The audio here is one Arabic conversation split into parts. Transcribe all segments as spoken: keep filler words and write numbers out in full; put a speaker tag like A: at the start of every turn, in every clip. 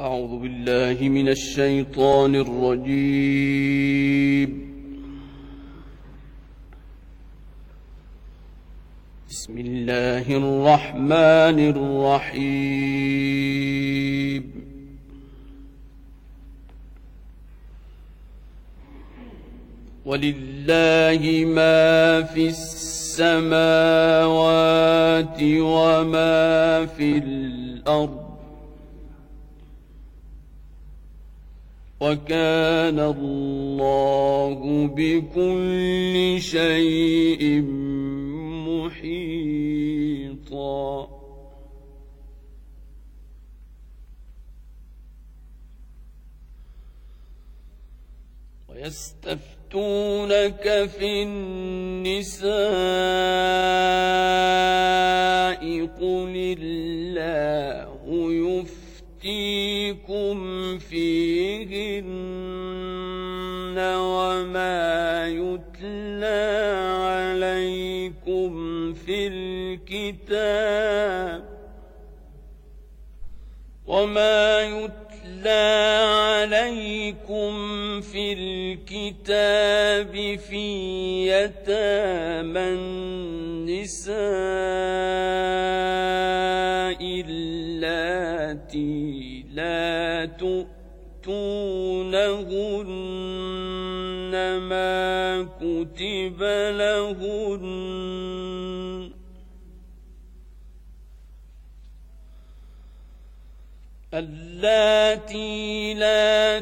A: أعوذ بالله من الشيطان الرجيم. بسم الله الرحمن الرحيم. ولله ما في السماوات وما في الأرض وكان الله بكل شيء محيطا. ويستفتونك في النساء قل الله يفتيكم فيهن وما يتلى عليكم في الكتاب وما يتلى عليكم في الكتاب في يتامى النساء اللاتي لا تؤتونهن ما كتب لهن اللاتي لا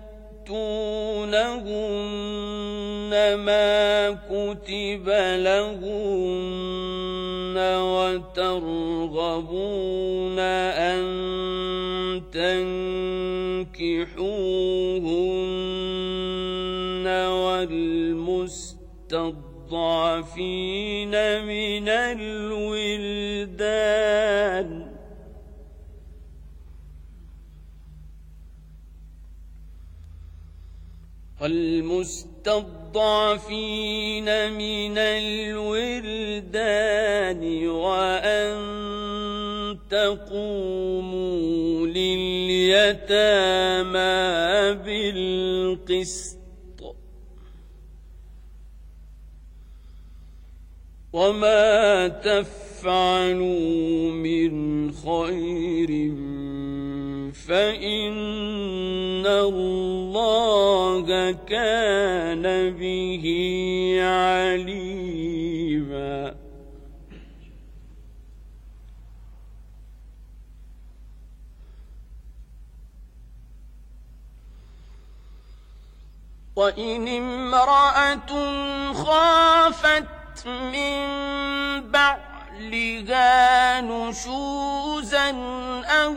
A: تؤتونهن ما كتب لهن وترغبون أن تنكحوهن والمستضعفين من الولدان والمستضعفين من الولدان وأن تقوموا لليتامى بالقسط وما تفعلوا من خير فإن الله كان به عليما. وإن امرأة خافت من بعلها نشوزا أو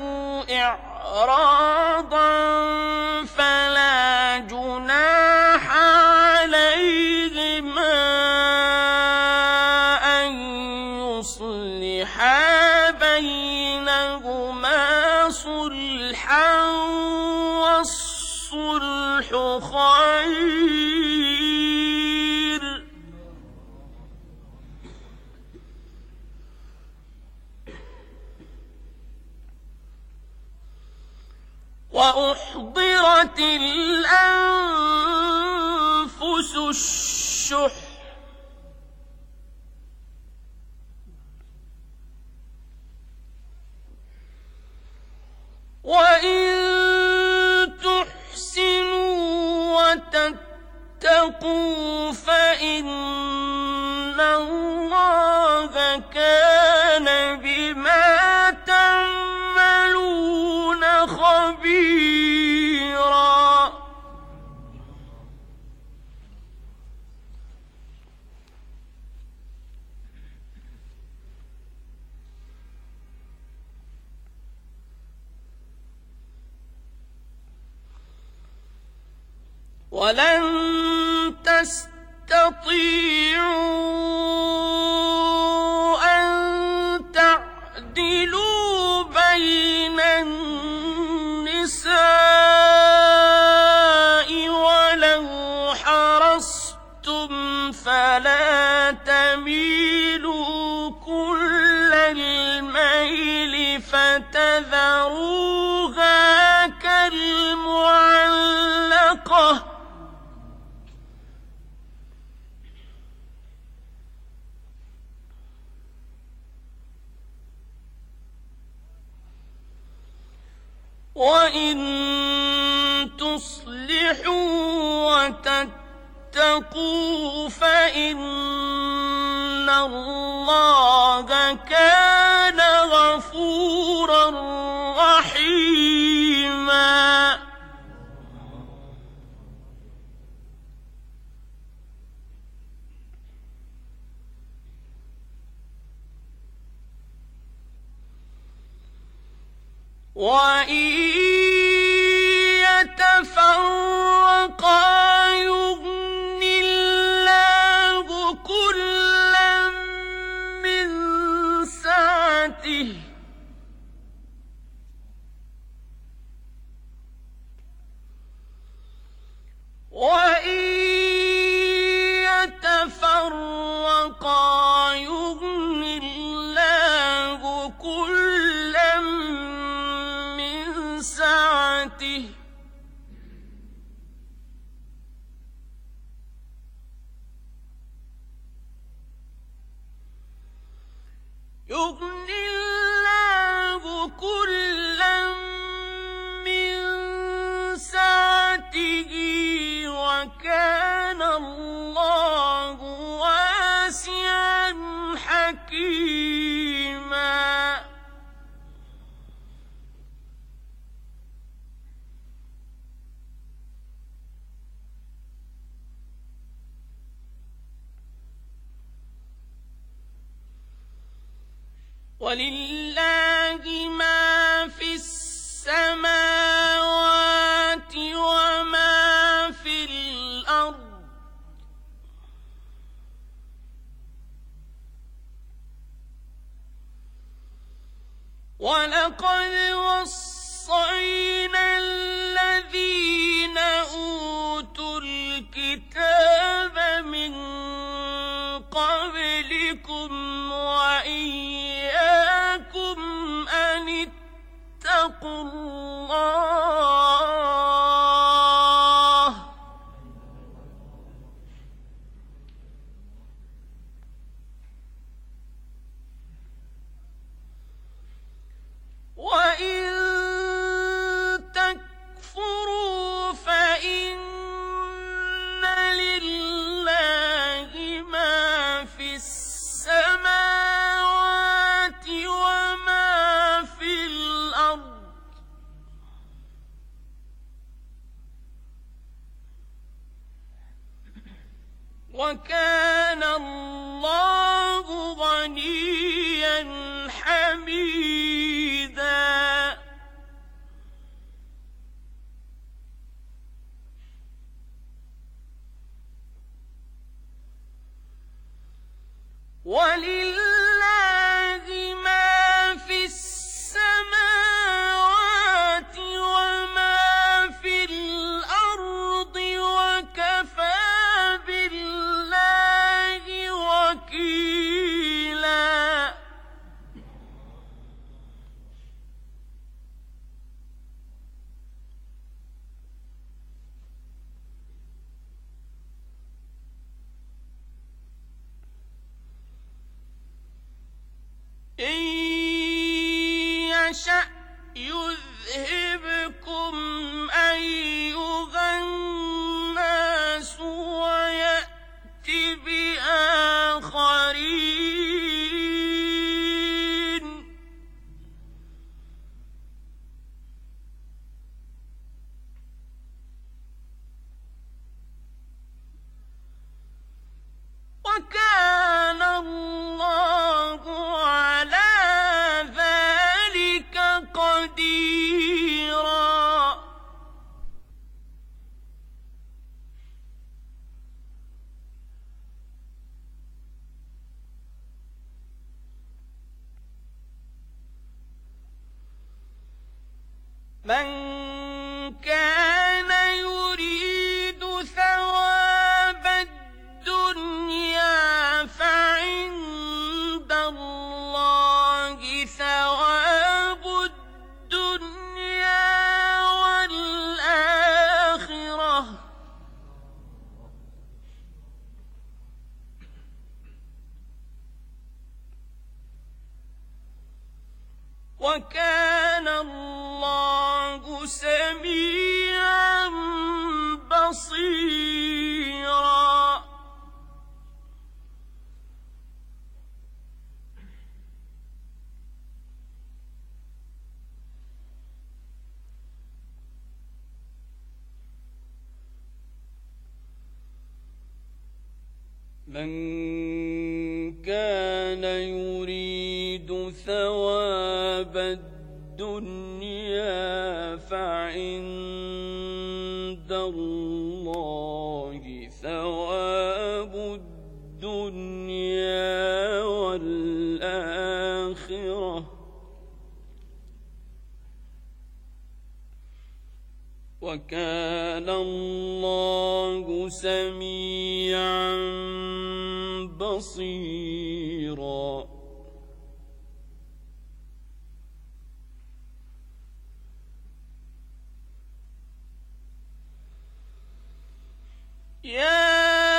A: إعراضا فلا جناح عليهما أن يصلحا بينهما صلحا والصلح خير. وأحضرت الأنفس الشح وإن تحسنوا وتتقوا فإن الله كان بما تعملون خبيرا. ولن تستطيعوا أن تعدلوا بين النساء ولو حرصتم فلا تميلوا كل الميل فتذروها المعلقة وإن تصلحوا وتتقوا فإن الله كان غفورا رحيما. وإن يتفرقا يغن الله كلا من سعته وإن يتفرقا يغن الله كلا من سعته يغن الله كلا من سعته وكان الله واسعا حكيما. ولله ما في السماوات وما في الأرض ولقد وصينا الذين أوتوا الكتاب من قبلكم وإياكم أن اتقوا الله وإن تكفروا فإن لله ما في السماوات وما في الأرض وكان الله غنيا حميدا. ولله ما في السماوات وما في الأرض وكفى بالله وكيلا. إن يشأ يذهبكم أيها الناس ويأت بآخرين وكان الله على ذلك قديرا. من كان يريد ثواب الدنيا فعند الله ثواب الدنيا والآخرة وكان الله سميعا بصيرا. من كان يريد ثواب الدنيا فعند الله ثواب الدنيا والآخرة وكان الله سميعا بصيرا. يا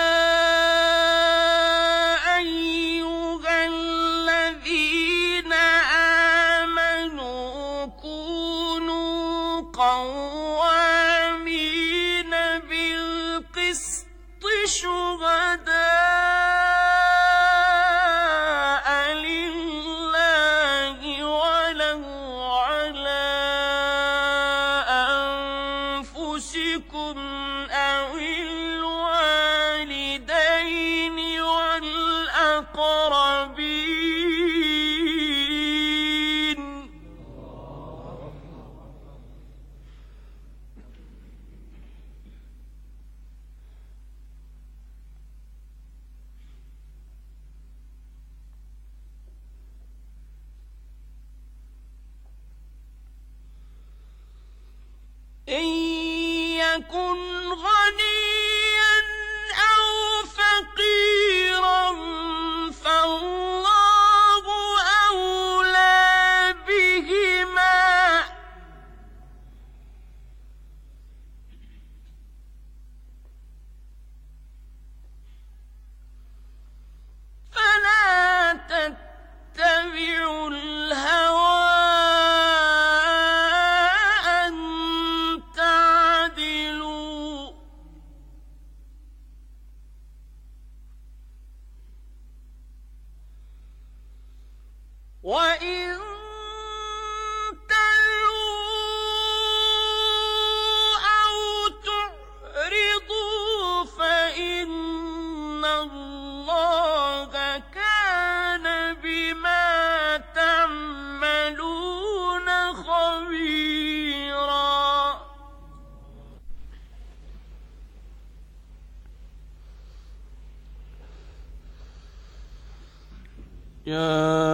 A: أيها الذين آمنوا كونوا قوامين بالقسط شهداء لله ولو على أنفسكم أو الوالدين والأقربين. إن يكن غنيا أو فقيرا فالله أولى بهما فلا تتبعوا الهوى وإن تلووا أو تعرضوا فإن الله كان بما تعملون خبيرا. يا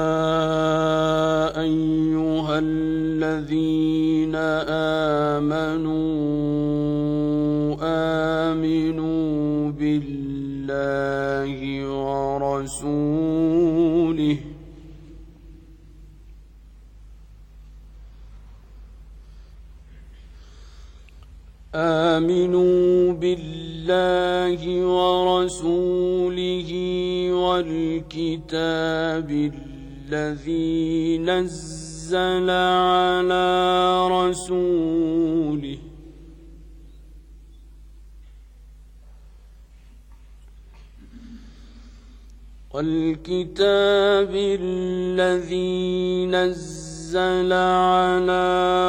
A: أيها الذين آمنوا آمنوا بالله ورسوله آمنوا بالله ورسوله والكتاب الذي نزل على رسوله والكتاب الذي نزل على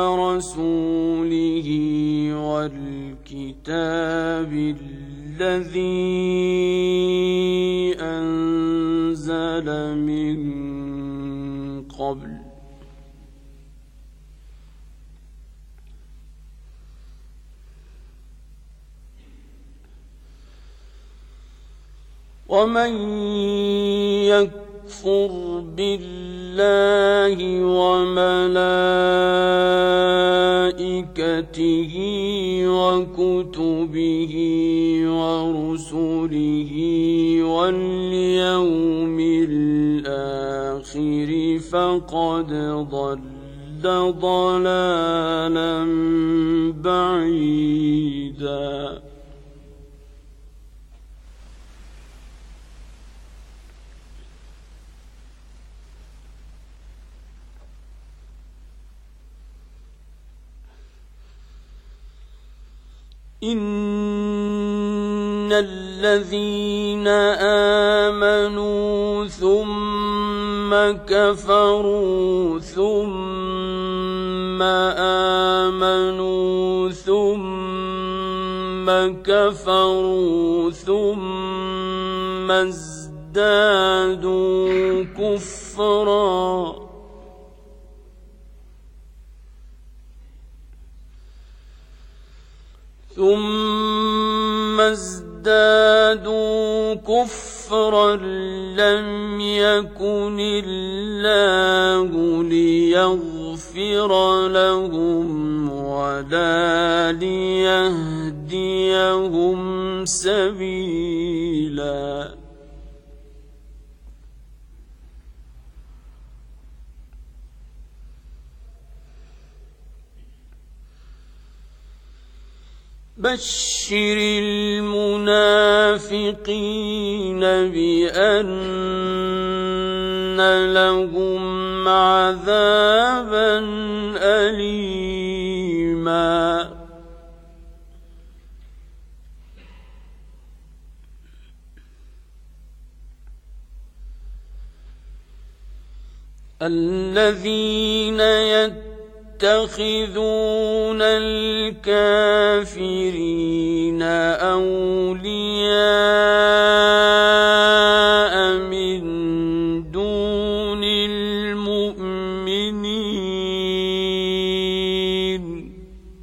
A: رسوله والكتاب الذي أنزل من قبل ومن يكفر بالله وملائكته وكتبه ورسله واليوم الآخر فقد ضل ضلالا بعيدا. إن الذين آمنوا ثم كفروا ثم آمنوا ثم كفروا ثم ازدادوا كفرا ثم ازدادوا كفرا لم يكن الله ليغفر لهم ولا ليهديهم سبيلا بشر المنافقين بأن لهم عذابا أليما الذين يتقون يتخذون الكافرين أولياء من دون المؤمنين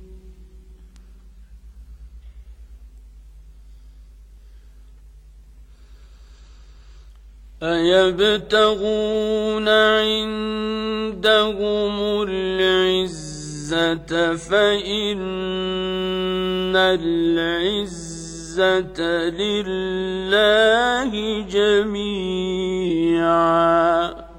A: أيبتغون عندهم العزة فإن العزة لله جميعا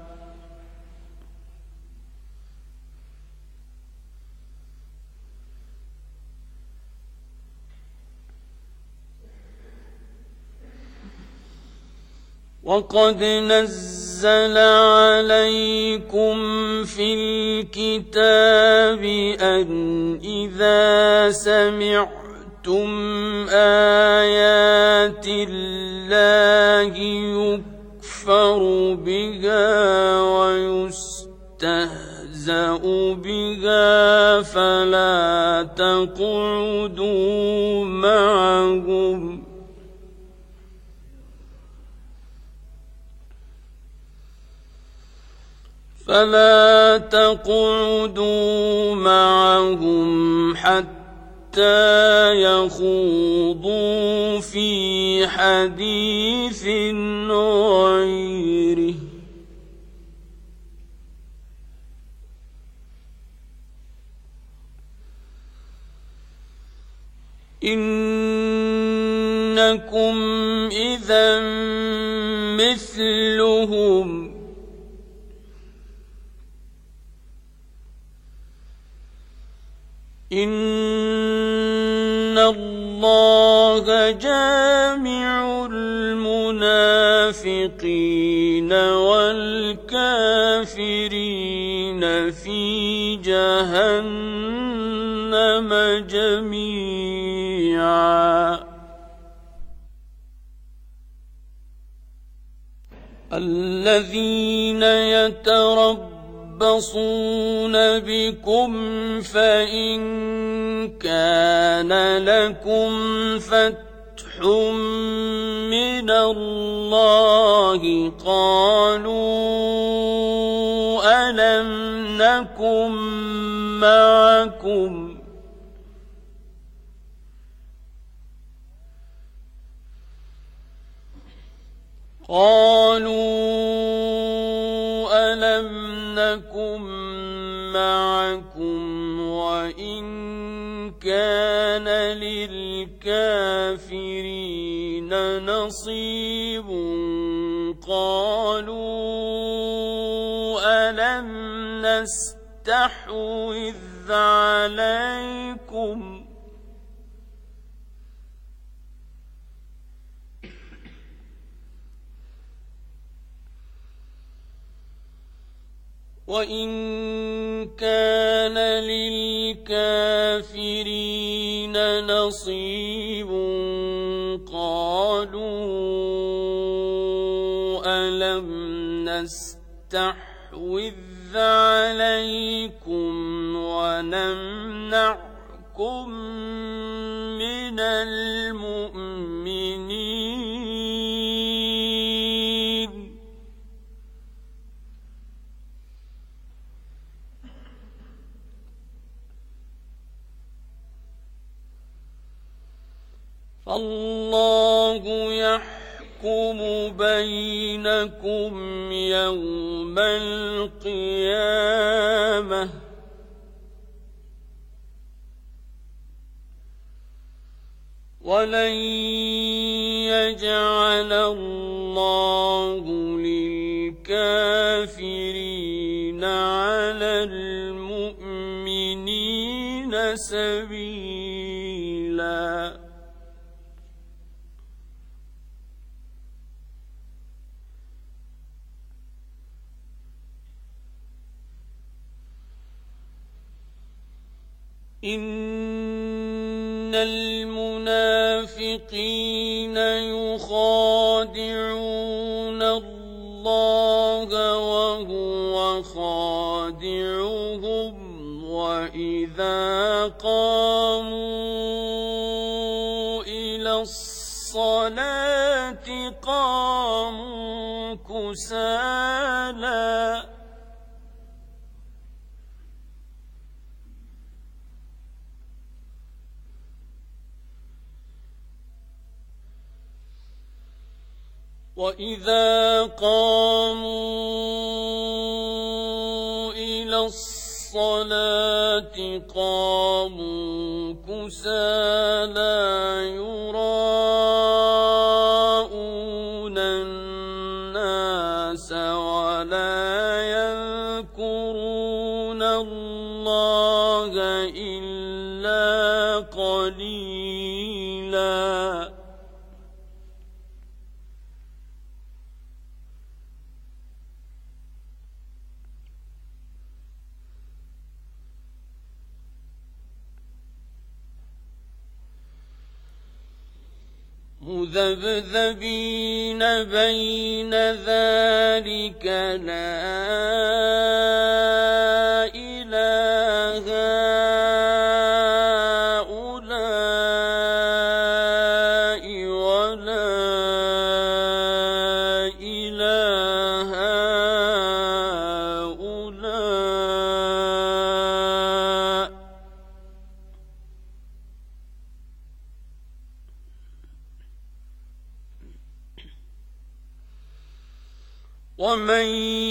A: وقد نزل عليكم في الكتاب أن إذا سمعتم آيات الله يكفر بها ويستهزأ بها فلا تقعدوا معهم فلا تقعدوا معهم حتى يخوضوا في حديث غيره إنكم إذا مثلهم إن الله جامع المنافقين والكافرين في جهنم جميعا الذين يتربصون يتربصون بكم فإن كان لكم فتح من الله قالوا ألم نكن معكم قالوا ألم نكن معكم وإن كان للكافرين نصيب قالوا ألم نستحوذ عليكم وإن كان للكافرين نصيب نصيب قالوا ألم نستحوذ عليكم ونمنعكم من المؤمنين فالله يحكم بينكم يوم القيامة ولن يجعل الله للكافرين على المؤمنين سبيلا. إن المنافقين يخادعون الله وهو خادعهم وإذا قاموا إلى الصلاة قاموا كسالى وإذا قاموا إلى الصلاة قاموا كسالى يراءون الناس ولا يذكرون الله إلا قليلا. مذبذبين بين ذلك لا إله هؤلاء ولا إله هؤلاء ومن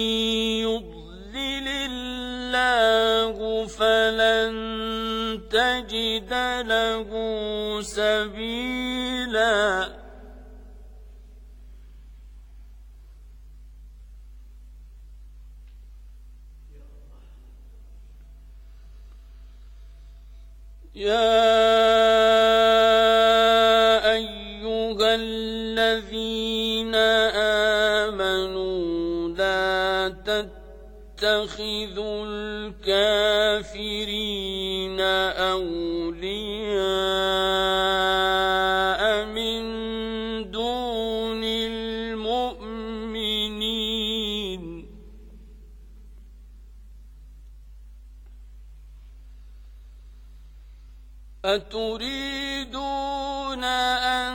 A: يضلل الله فلن تجد له سبيلا. يا أيها الذين آمنوا لا تتخذوا الكافرين أولياء من دون المؤمنين أتريدون أن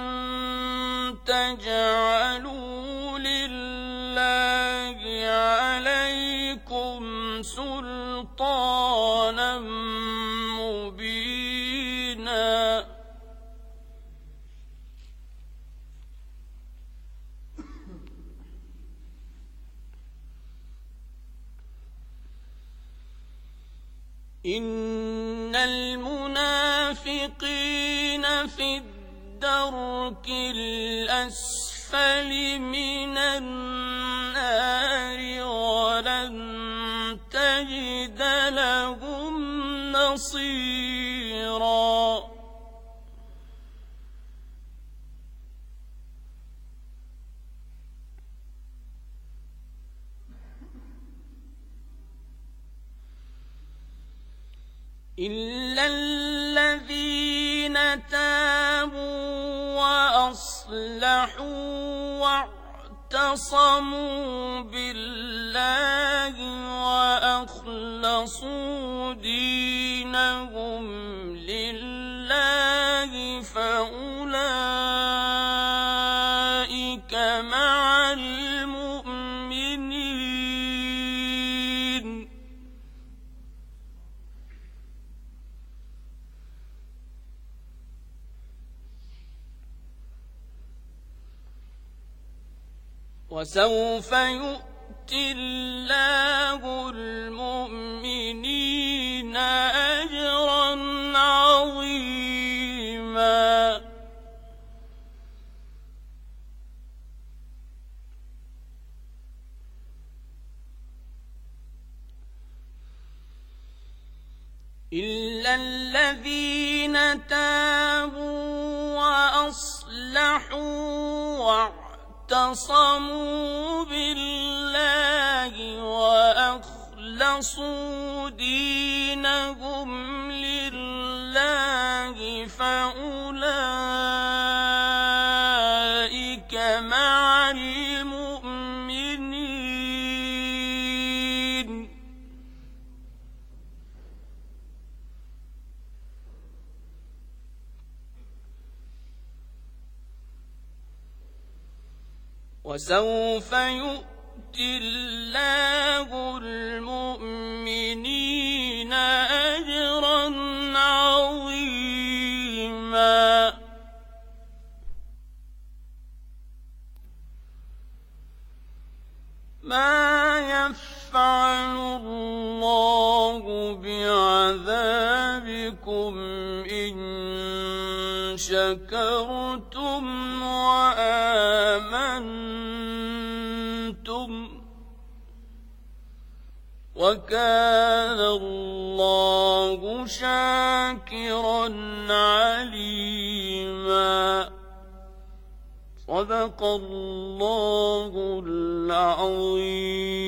A: تجعلوا لله عليكم سلطانا مبينا. إن المنافقين في الدرك الأسفل من النار ولن تجد لهم نصيرا. إلا الذين تابوا وأصلحوا واعتصموا بالله وأخلصوا دينهم لله فأولئك مع المؤمنين وسوف يؤتي الله المؤمنين أجرا عظيما إلا الذين تابوا وأصلحوا واعتصموا بالله وأخلصوا دينهم لله فأولئك مع المؤمنين وسوف يؤتي الله المؤمنين أجرا عظيما ما يفعل الله بعذابكم إن شكرتم وآمنتم وكان الله شاكرا عليما صدق الله العظيم.